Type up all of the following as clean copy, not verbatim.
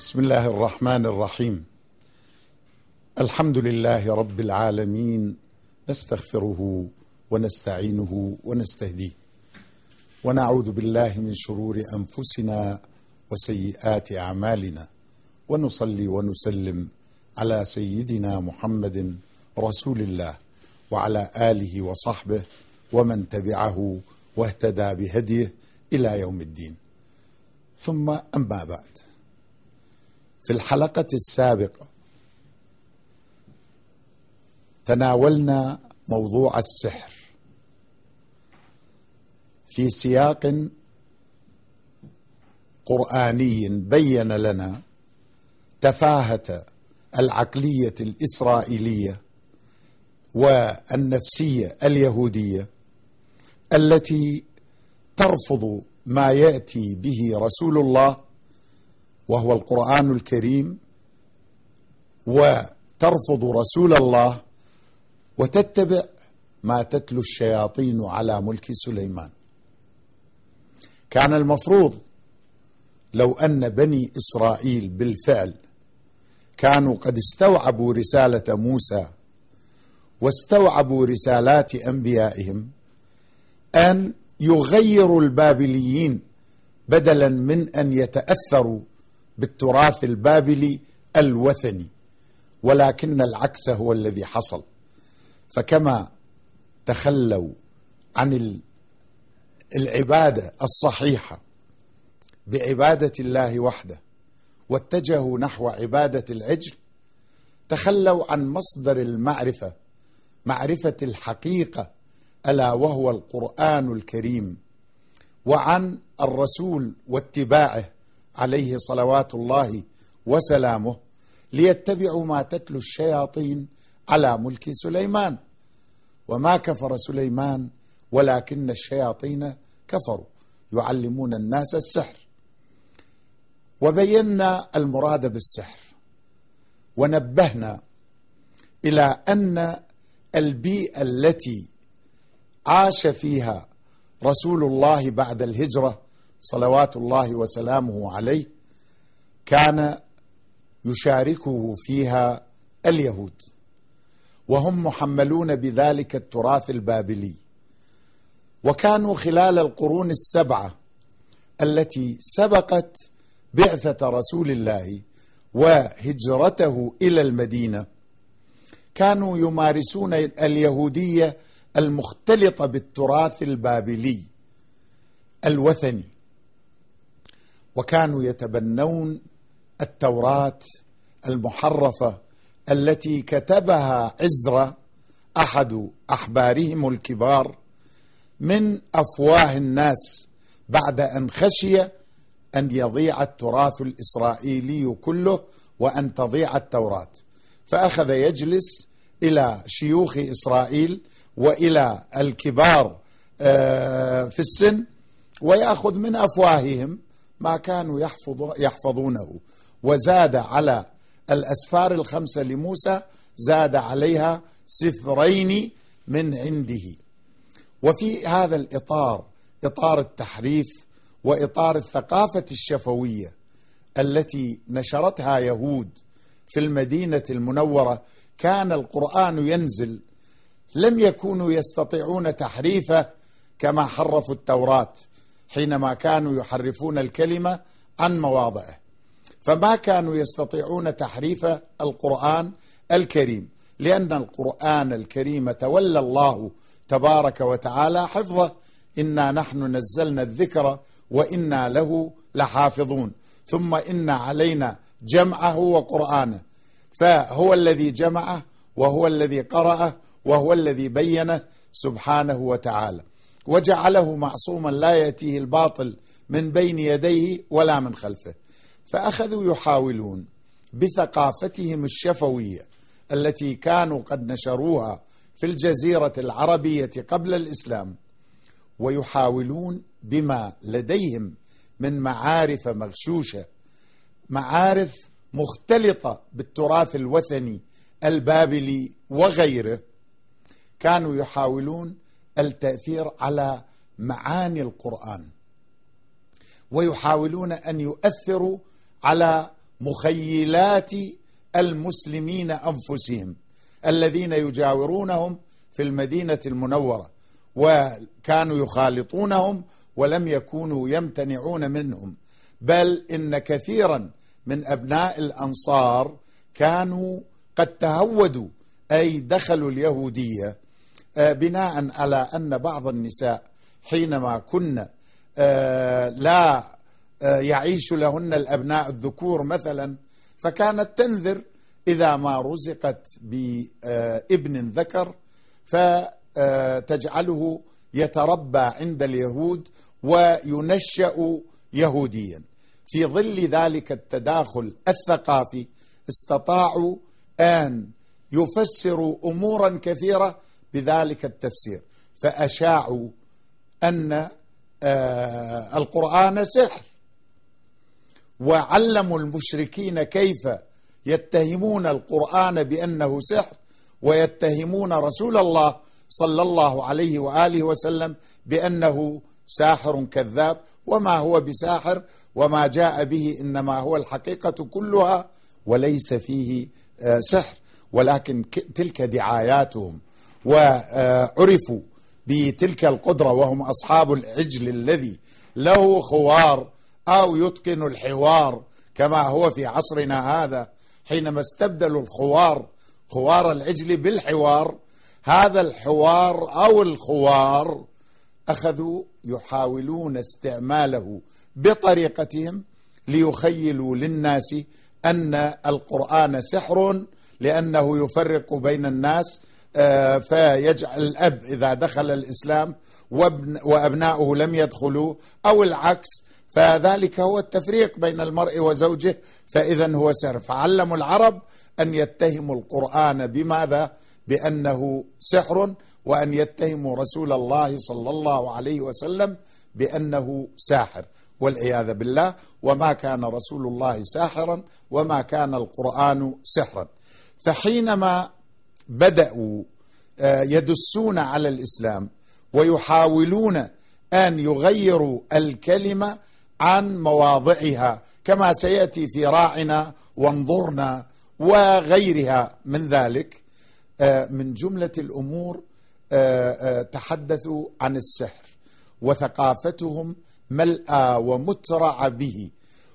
بسم الله الرحمن الرحيم. الحمد لله رب العالمين، نستغفره ونستعينه ونستهديه، ونعوذ بالله من شرور أنفسنا وسيئات أعمالنا، ونصلي ونسلم على سيدنا محمد رسول الله وعلى آله وصحبه ومن تبعه واهتدى بهديه إلى يوم الدين. ثم أما بعد، في الحلقة السابقة تناولنا موضوع السحر في سياق قرآني بين لنا تفاهة العقلية الإسرائيلية والنفسية اليهودية التي ترفض ما يأتي به رسول الله وهو القرآن الكريم، وترفض رسول الله وتتبع ما تتلو الشياطين على ملك سليمان. كان المفروض لو أن بني إسرائيل بالفعل كانوا قد استوعبوا رسالة موسى واستوعبوا رسالات أنبيائهم أن يغيروا البابليين بدلا من أن يتأثروا بالتراث البابلي الوثني، ولكن العكس هو الذي حصل. فكما تخلوا عن العبادة الصحيحة بعبادة الله وحده واتجهوا نحو عبادة العجل، تخلوا عن مصدر المعرفة، معرفة الحقيقة، ألا وهو القرآن الكريم، وعن الرسول واتباعه عليه صلوات الله وسلامه، ليتبعوا ما تتلو الشياطين على ملك سليمان. وما كفر سليمان ولكن الشياطين كفروا يعلمون الناس السحر. وبينا المراد بالسحر، ونبهنا إلى أن البيئة التي عاش فيها رسول الله بعد الهجرة صلوات الله وسلامه عليه كان يشاركه فيها اليهود، وهم محملون بذلك التراث البابلي، وكانوا خلال القرون السبعة التي سبقت بعثة رسول الله وهجرته إلى المدينة كانوا يمارسون اليهودية المختلطة بالتراث البابلي الوثني، وكانوا يتبنون التوراة المحرفة التي كتبها عزرا أحد أحبارهم الكبار من أفواه الناس بعد أن خشي أن يضيع التراث الإسرائيلي كله وأن تضيع التوراة، فأخذ يجلس إلى شيوخ إسرائيل وإلى الكبار في السن ويأخذ من أفواههم ما كانوا يحفظونه، وزاد على الأسفار الخمسة لموسى زاد عليها سفرين من عنده. وفي هذا الإطار، إطار التحريف وإطار الثقافة الشفوية التي نشرتها يهود في المدينة المنورة، كان القرآن ينزل، لم يكونوا يستطيعون تحريفه كما حرفوا التوراة حينما كانوا يحرفون الكلمة عن مواضعه، فما كانوا يستطيعون تحريف القرآن الكريم، لأن القرآن الكريم تولى الله تبارك وتعالى حفظه. إنا نحن نزلنا الذكر وإنا له لحافظون، ثم إن علينا جمعه وقرآنه، فهو الذي جمعه وهو الذي قرأه وهو الذي بينه سبحانه وتعالى، وجعله معصوما لا يأتيه الباطل من بين يديه ولا من خلفه. فأخذوا يحاولون بثقافتهم الشفوية التي كانوا قد نشروها في الجزيرة العربية قبل الإسلام، ويحاولون بما لديهم من معارف مغشوشة، معارف مختلطة بالتراث الوثني البابلي وغيره، كانوا يحاولون التأثير على معاني القرآن، ويحاولون أن يؤثروا على مخيلات المسلمين أنفسهم الذين يجاورونهم في المدينة المنورة، وكانوا يخالطونهم ولم يكونوا يمتنعون منهم، بل إن كثيرا من أبناء الأنصار كانوا قد تهودوا أي دخلوا اليهودية بناء على أن بعض النساء حينما كن لا يعيش لهن الأبناء الذكور مثلا، فكانت تنذر إذا ما رزقت بابن ذكر فتجعله يتربى عند اليهود وينشأ يهوديا. في ظل ذلك التداخل الثقافي استطاعوا أن يفسروا أمورا كثيرة بذلك التفسير، فأشاعوا أن القرآن سحر، وعلموا المشركين كيف يتهمون القرآن بأنه سحر، ويتهمون رسول الله صلى الله عليه وآله وسلم بأنه ساحر كذاب، وما هو بساحر، وما جاء به إنما هو الحقيقة كلها وليس فيه سحر، ولكن تلك دعاياتهم، وعرفوا بتلك القدرة، وهم أصحاب العجل الذي له خوار أو يتقن الحوار كما هو في عصرنا هذا، حينما استبدلوا خوار العجل بالحوار، هذا الحوار أو الخوار أخذوا يحاولون استعماله بطريقتهم ليخيلوا للناس أن القرآن سحر، لأنه يفرق بين الناس، فيجعل الأب إذا دخل الإسلام وأبناؤه لم يدخلوا، أو العكس، فذلك هو التفريق بين المرء وزوجه، فإذا هو سحر. فعلموا العرب أن يتهموا القرآن بماذا؟ بأنه سحر، وأن يتهموا رسول الله صلى الله عليه وسلم بأنه ساحر، والعياذ بالله. وما كان رسول الله ساحرا، وما كان القرآن سحرا. فحينما بدأوا يدسون على الإسلام ويحاولون أن يغيروا الكلمة عن مواضعها، كما سيأتي في راعنا وانظرنا وغيرها من ذلك، من جملة الأمور تحدثوا عن السحر، وثقافتهم ملأى ومترع به،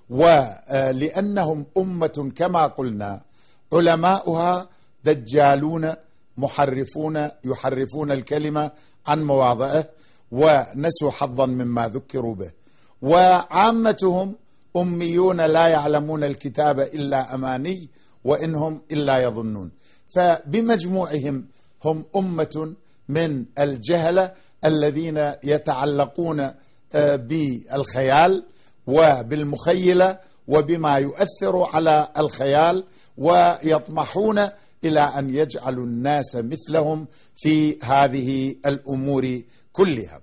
ولأنهم أمة كما قلنا علماؤها دجالون محرفون، يحرفون الكلمة عن مواضعه، ونسوا حظا مما ذكروا به، وعامتهم أميون لا يعلمون الكتاب إلا أماني وإنهم إلا يظنون. فبمجموعهم هم أمة من الجهلة الذين يتعلقون بالخيال وبالمخيلة وبما يؤثر على الخيال، ويطمحون إلى أن يجعلوا الناس مثلهم في هذه الأمور كلها.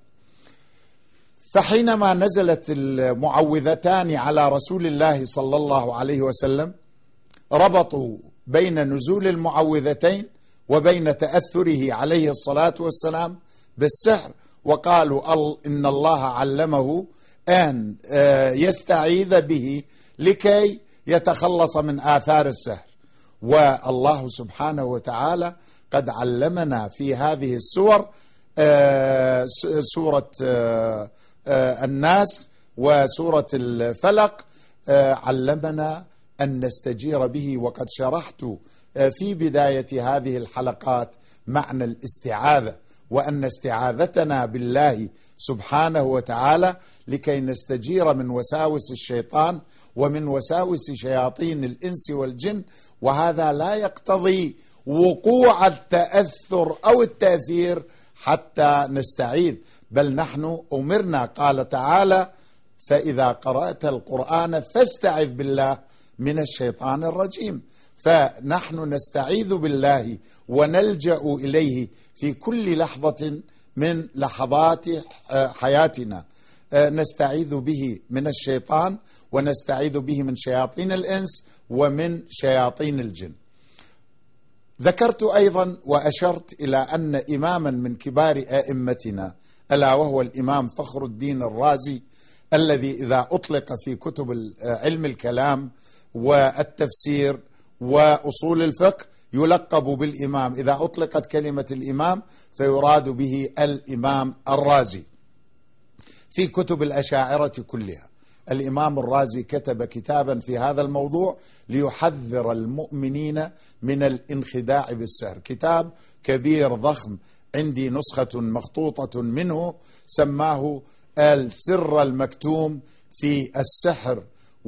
فحينما نزلت المعوذتان على رسول الله صلى الله عليه وسلم، ربطوا بين نزول المعوذتين وبين تأثره عليه الصلاة والسلام بالسحر، وقالوا إن الله علمه أن يستعيذ به لكي يتخلص من آثار السحر. والله سبحانه وتعالى قد علمنا في هذه السور، سورة الناس وسورة الفلق، علمنا أن نستجير به. وقد شرحت في بداية هذه الحلقات معنى الاستعاذة، وأن استعاذتنا بالله سبحانه وتعالى لكي نستجير من وساوس الشيطان ومن وساوس شياطين الإنس والجن، وهذا لا يقتضي وقوع التأثر أو التأثير حتى نستعيذ، بل نحن أمرنا، قال تعالى: فإذا قرأت القرآن فاستعذ بالله من الشيطان الرجيم. فنحن نستعيذ بالله ونلجأ إليه في كل لحظة من لحظات حياتنا، نستعيذ به من الشيطان، ونستعيذ به من شياطين الإنس ومن شياطين الجن. ذكرت أيضا وأشرت إلى أن إماما من كبار أئمتنا، ألا وهو الإمام فخر الدين الرازي، الذي إذا أطلق في كتب علم الكلام والتفسير وأصول الفقه يلقب بالإمام. إذا أطلقت كلمة الإمام فيراد به الإمام الرازي. في كتب الأشاعرة كلها الإمام الرازي كتب كتابا في هذا الموضوع ليحذر المؤمنين من الانخداع بالسحر، كتاب كبير ضخم، عندي نسخة مخطوطة منه، سماه السر المكتوم في السحر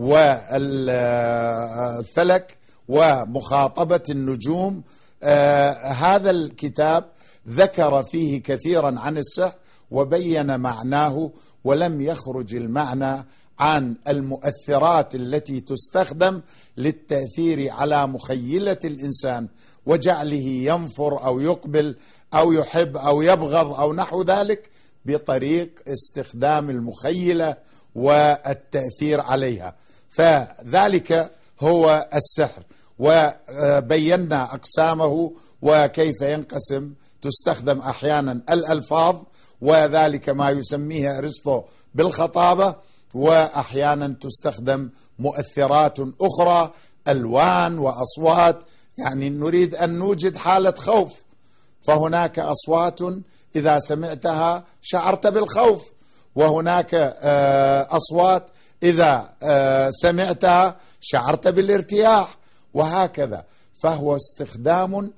والفلك ومخاطبة النجوم. هذا الكتاب ذكر فيه كثيرا عن السحر وبين معناه، ولم يخرج المعنى عن المؤثرات التي تستخدم للتأثير على مخيلة الإنسان وجعله ينفر أو يقبل أو يحب أو يبغض أو نحو ذلك بطريق استخدام المخيلة والتأثير عليها. فذلك هو السحر، وبينا أقسامه وكيف ينقسم. تستخدم أحيانا الألفاظ وذلك ما يسميه أرسطو بالخطابة، وأحيانا تستخدم مؤثرات أخرى، ألوان وأصوات. يعني نريد أن نوجد حالة خوف، فهناك أصوات إذا سمعتها شعرت بالخوف، وهناك أصوات إذا سمعتها شعرت بالارتياح، وهكذا. فهو استخدام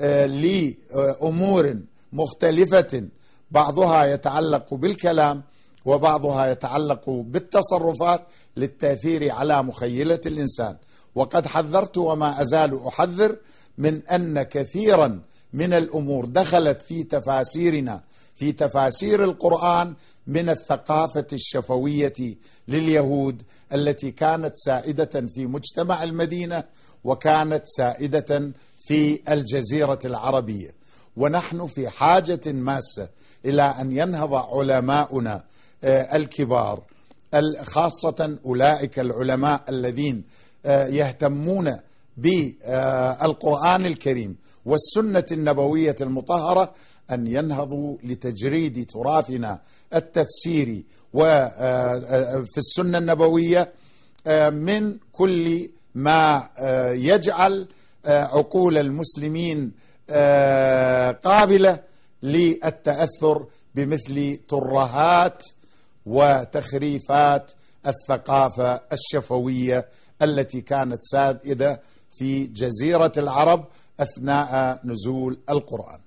لأمور مختلفة، بعضها يتعلق بالكلام وبعضها يتعلق بالتصرفات للتأثير على مخيلة الإنسان. وقد حذرت وما أزال أحذر من أن كثيرا من الأمور دخلت في تفاسيرنا في تفاسير القرآن من الثقافة الشفوية لليهود التي كانت سائدة في مجتمع المدينة وكانت سائدة في الجزيرة العربية. ونحن في حاجة ماسة إلى أن ينهض علماؤنا الكبار، خاصة أولئك العلماء الذين يهتمون بالقرآن الكريم والسنة النبوية المطهرة، أن ينهضوا لتجريد تراثنا التفسيري وفي السنة النبوية من كل ما يجعل عقول المسلمين قابلة للتأثر بمثل ترهات وتخريفات الثقافة الشفوية التي كانت سائدة في جزيرة العرب أثناء نزول القرآن.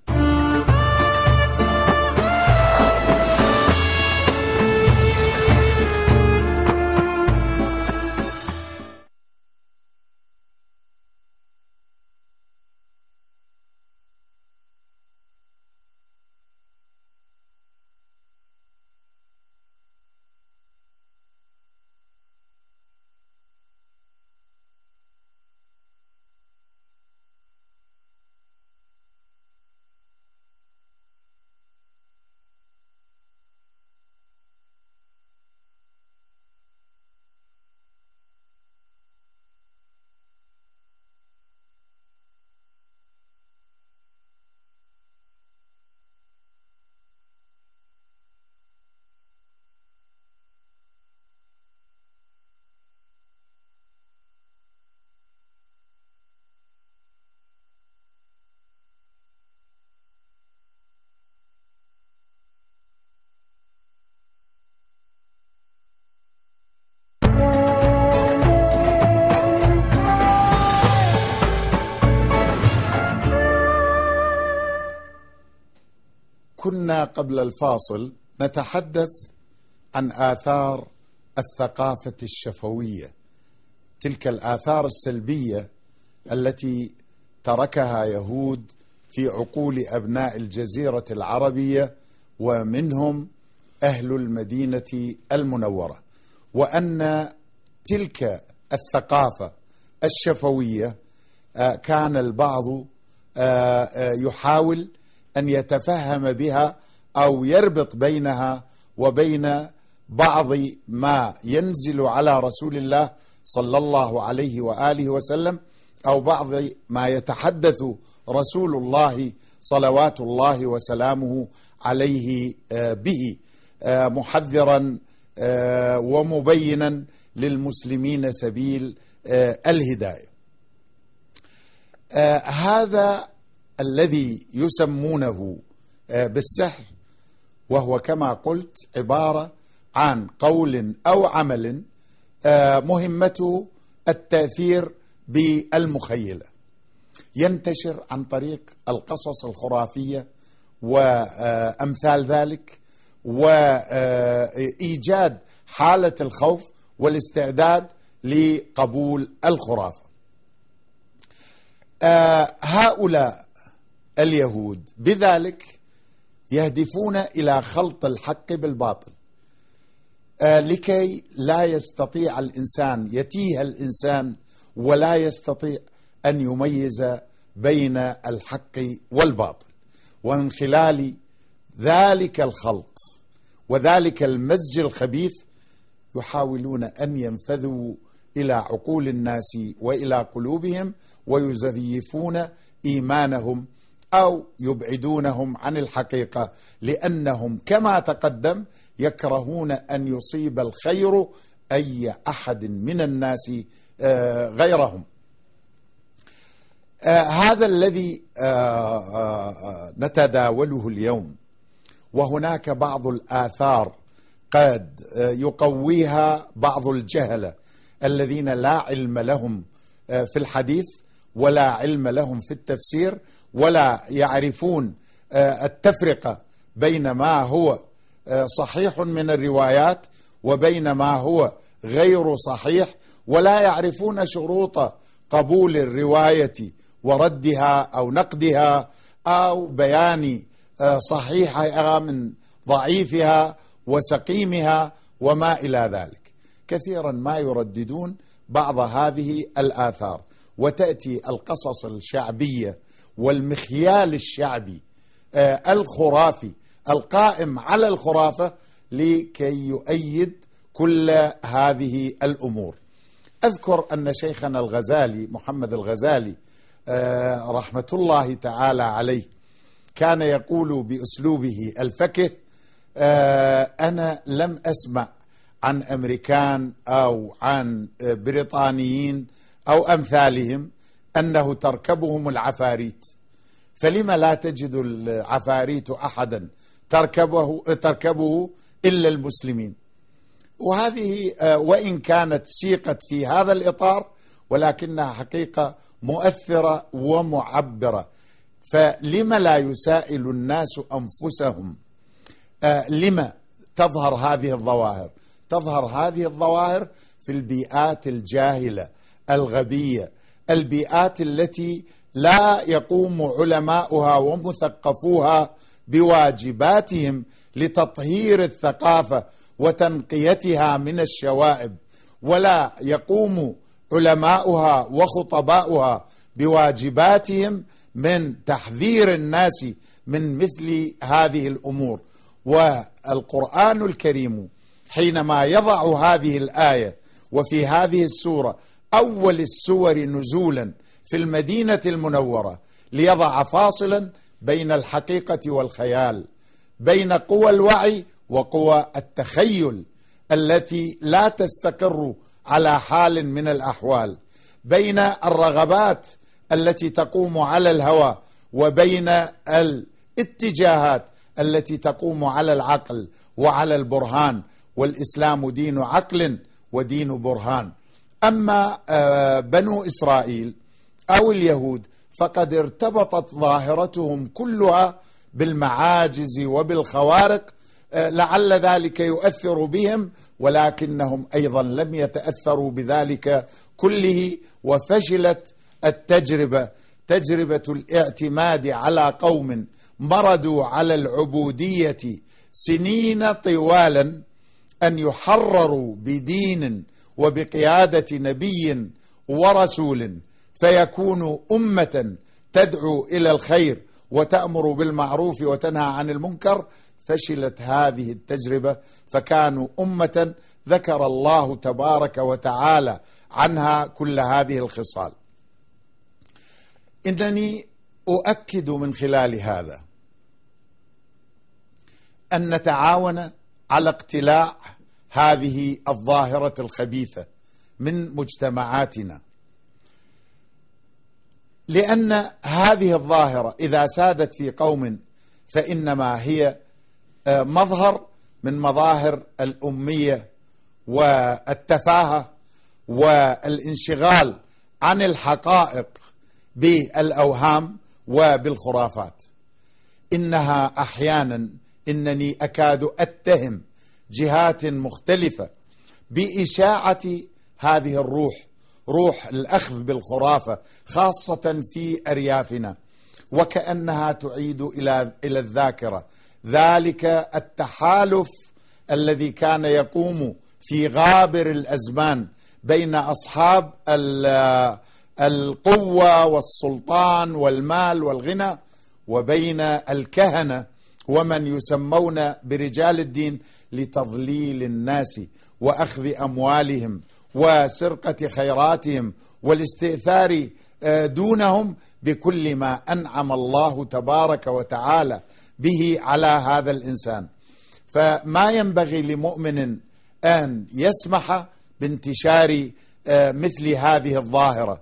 كنا قبل الفاصل نتحدث عن آثار الثقافة الشفوية، تلك الآثار السلبية التي تركها يهود في عقول أبناء الجزيرة العربية ومنهم أهل المدينة المنورة، وأن تلك الثقافة الشفوية كان البعض يحاول أن يتفهم بها أو يربط بينها وبين بعض ما ينزل على رسول الله صلى الله عليه وآله وسلم، أو بعض ما يتحدث رسول الله صلوات الله وسلامه عليه به، محذرا ومبينا للمسلمين سبيل الهداية. هذا الذي يسمونه بالسحر، وهو كما قلت عبارة عن قول أو عمل مهمته التأثير بالمخيلة، ينتشر عن طريق القصص الخرافية وأمثال ذلك، وإيجاد حالة الخوف والاستعداد لقبول الخرافة. هؤلاء اليهود بذلك يهدفون إلى خلط الحق بالباطل، لكي لا يستطيع الإنسان، يتيه الإنسان ولا يستطيع أن يميز بين الحق والباطل. ومن خلال ذلك الخلط وذلك المزج الخبيث يحاولون أن ينفذوا إلى عقول الناس وإلى قلوبهم، ويزيفون إيمانهم أو يبعدونهم عن الحقيقة، لأنهم كما تقدم يكرهون أن يصيب الخير أي أحد من الناس غيرهم. هذا الذي نتداوله اليوم، وهناك بعض الآثار قد يقويها بعض الجهلة الذين لا علم لهم في الحديث ولا علم لهم في التفسير، ولا يعرفون التفرقة بين ما هو صحيح من الروايات وبين ما هو غير صحيح، ولا يعرفون شروط قبول الرواية وردها أو نقدها أو بيان صحيحها من ضعيفها وسقيمها وما إلى ذلك. كثيرا ما يرددون بعض هذه الآثار، وتأتي القصص الشعبية والمخيال الشعبي الخرافي القائم على الخرافة لكي يؤيد كل هذه الأمور. أذكر أن شيخنا الغزالي محمد الغزالي رحمة الله تعالى عليه كان يقول بأسلوبه الفكه: أنا لم أسمع عن أمريكان أو عن بريطانيين أو أمثالهم أنه تركبهم العفاريت، فلما لا تجد العفاريت أحدا تركبه إلا المسلمين. وهذه وإن كانت سيقت في هذا الإطار، ولكنها حقيقة مؤثرة ومعبرة. فلما لا يسائل الناس أنفسهم لما تظهر هذه الظواهر؟ تظهر هذه الظواهر في البيئات الجاهلة الغبية، البيئات التي لا يقوم علماؤها ومثقفوها بواجباتهم لتطهير الثقافة وتنقيتها من الشوائب، ولا يقوم علماؤها وخطباؤها بواجباتهم من تحذير الناس من مثل هذه الأمور. والقرآن الكريم حينما يضع هذه الآية وفي هذه السورة أول السور نزولا في المدينة المنورة، ليضع فاصلا بين الحقيقة والخيال، بين قوى الوعي وقوى التخيل التي لا تستقر على حال من الأحوال، بين الرغبات التي تقوم على الهوى وبين الاتجاهات التي تقوم على العقل وعلى البرهان. والإسلام دين عقل ودين برهان. أما بنو إسرائيل أو اليهود فقد ارتبطت ظاهرتهم كلها بالمعاجز وبالخوارق، لعل ذلك يؤثر بهم، ولكنهم أيضا لم يتأثروا بذلك كله، وفشلت التجربة، تجربة الاعتماد على قوم مردوا على العبودية سنين طوالا، أن يحرروا بدين وبقيادة نبي ورسول فيكونوا أمة تدعو إلى الخير وتأمر بالمعروف وتنهى عن المنكر. فشلت هذه التجربة، فكانوا أمة ذكر الله تبارك وتعالى عنها كل هذه الخصال. إنني أؤكد من خلال هذا أن نتعاون على اقتلاع هذه الظاهرة الخبيثة من مجتمعاتنا، لأن هذه الظاهرة إذا سادت في قوم فإنما هي مظهر من مظاهر الأمية والتفاهة والانشغال عن الحقائق بالأوهام وبالخرافات. إنها أحيانا إنني أكاد أتهم جهات مختلفة بإشاعة هذه الروح، روح الأخذ بالخرافة خاصة في أريافنا، وكأنها تعيد إلى الذاكرة ذلك التحالف الذي كان يقوم في غابر الأزمان بين أصحاب القوة والسلطان والمال والغنى وبين الكهنة ومن يسمون برجال الدين لتضليل الناس وأخذ أموالهم وسرقة خيراتهم والاستئثار دونهم بكل ما أنعم الله تبارك وتعالى به على هذا الإنسان. فما ينبغي لمؤمن أن يسمح بانتشار مثل هذه الظاهرة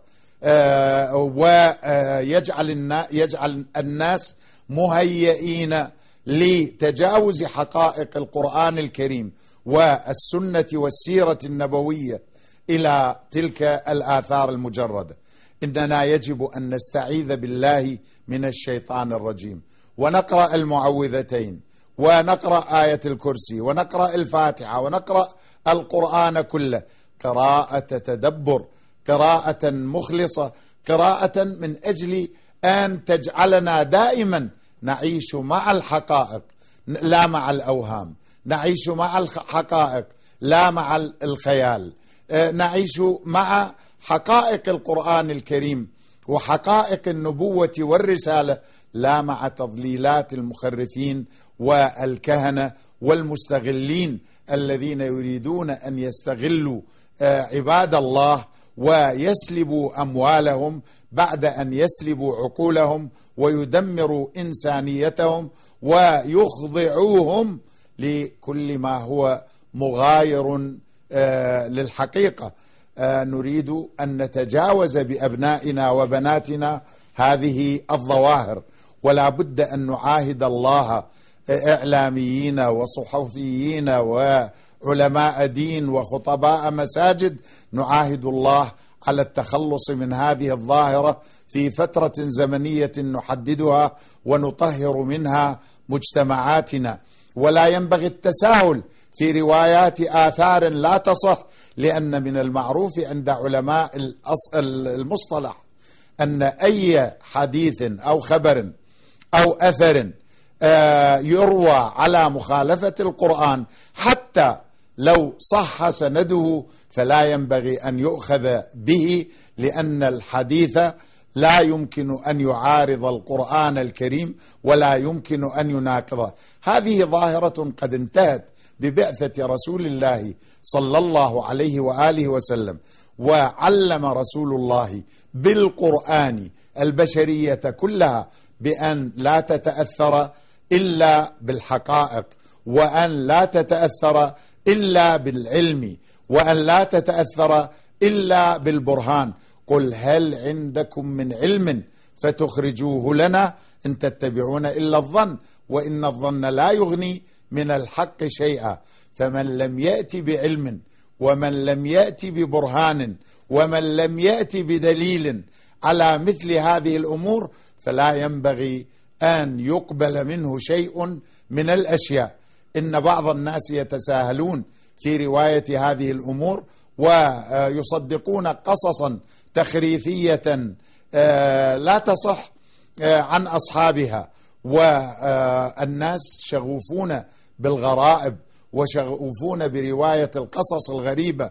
ويجعل الناس مهيئين لتجاوز حقائق القرآن الكريم والسنة والسيرة النبوية إلى تلك الآثار المجردة. إننا يجب أن نستعيذ بالله من الشيطان الرجيم، ونقرأ المعوذتين، ونقرأ آية الكرسي، ونقرأ الفاتحة، ونقرأ القرآن كله قراءة تدبر، قراءة مخلصة، قراءة من أجل أن تجعلنا دائما نعيش مع الحقائق لا مع الأوهام، نعيش مع الحقائق لا مع الخيال، نعيش مع حقائق القرآن الكريم وحقائق النبوة والرسالة لا مع تضليلات المخرفين والكهنة والمستغلين الذين يريدون أن يستغلوا عباد الله ويسلبوا أموالهم بعد أن يسلبوا عقولهم ويدمروا إنسانيتهم ويخضعوهم لكل ما هو مغاير للحقيقة. نريد أن نتجاوز بأبنائنا وبناتنا هذه الظواهر، ولا بد أن نعاهد الله، إعلاميين وصحفيين وعلماء دين وخطباء مساجد، نعاهد الله على التخلص من هذه الظاهرة في فترة زمنية نحددها ونطهر منها مجتمعاتنا. ولا ينبغي التساهل في روايات آثار لا تصح، لأن من المعروف عند علماء المصطلح أن أي حديث أو خبر أو أثر يروى على مخالفة القرآن حتى لو صح سنده فلا ينبغي أن يؤخذ به، لأن الحديث لا يمكن أن يعارض القرآن الكريم ولا يمكن أن يناقضه. هذه ظاهرة قد انتهت ببعثة رسول الله صلى الله عليه وآله وسلم، وعلم رسول الله بالقرآن البشرية كلها بأن لا تتأثر إلا بالحقائق، وأن لا تتأثر إلا بالعلم، وأن لا تتأثر إلا بالبرهان. قل هل عندكم من علم فتخرجوه لنا إن تتبعون إلا الظن وإن الظن لا يغني من الحق شيئا. فمن لم يأتي بعلم ومن لم يأتي ببرهان ومن لم يأتي بدليل على مثل هذه الأمور فلا ينبغي أن يقبل منه شيء من الأشياء. إن بعض الناس يتساهلون في رواية هذه الأمور ويصدقون قصصا تخريفية لا تصح عن أصحابها، والناس شغوفون بالغرائب وشغوفون برواية القصص الغريبة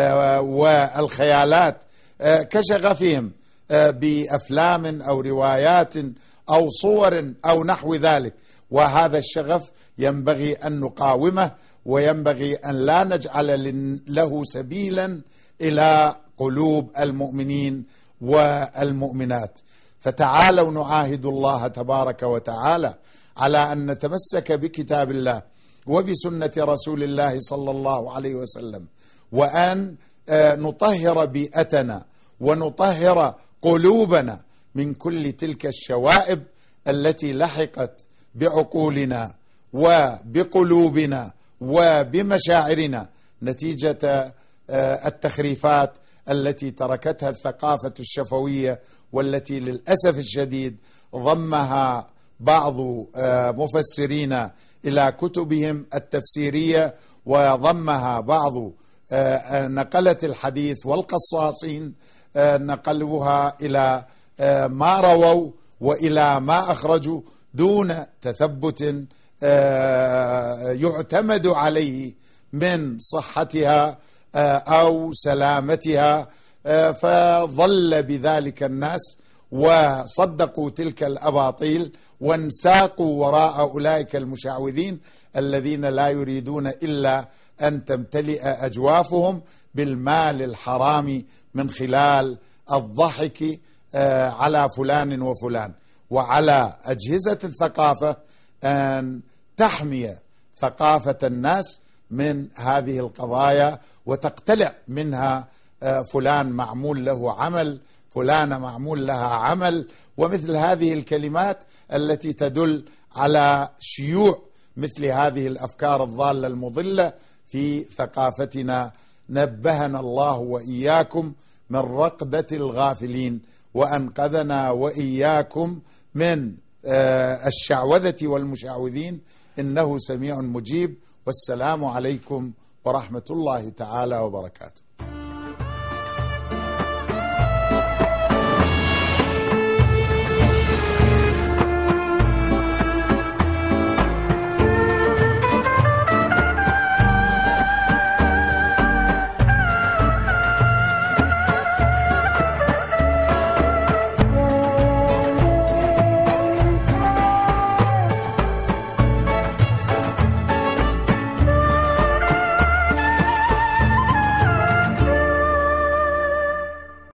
والخيالات كشغفهم بأفلام أو روايات أو صور أو نحو ذلك. وهذا الشغف ينبغي أن نقاومه، وينبغي أن لا نجعل له سبيلا إلى قلوب المؤمنين والمؤمنات. فتعالوا نعاهد الله تبارك وتعالى على أن نتمسك بكتاب الله وبسنة رسول الله صلى الله عليه وسلم، وأن نطهر بيئتنا ونطهر قلوبنا من كل تلك الشوائب التي لحقت بعقولنا وبقلوبنا وبمشاعرنا نتيجة التخريفات التي تركتها الثقافة الشفوية، والتي للأسف الشديد ضمها بعض مفسرين إلى كتبهم التفسيرية، وضمها بعض نقلة الحديث والقصاصين نقلوها إلى ما رووا وإلى ما أخرجوا دون تثبت يعتمد عليه من صحتها أو سلامتها، فظل بذلك الناس وصدقوا تلك الأباطيل وانساقوا وراء أولئك المشعوذين الذين لا يريدون إلا أن تمتلئ أجوافهم بالمال الحرام من خلال الضحك على فلان وفلان. وعلى أجهزة الثقافة أن تحمي ثقافة الناس من هذه القضايا وتقتلع منها فلان معمول له عمل، فلانة معمول لها عمل، ومثل هذه الكلمات التي تدل على شيوع مثل هذه الأفكار الضالة المضلة في ثقافتنا. نبهنا الله وإياكم من رقدة الغافلين، وأنقذنا وإياكم من الشعوذة والمشعوذين، إنه سميع مجيب. والسلام عليكم ورحمة الله تعالى وبركاته.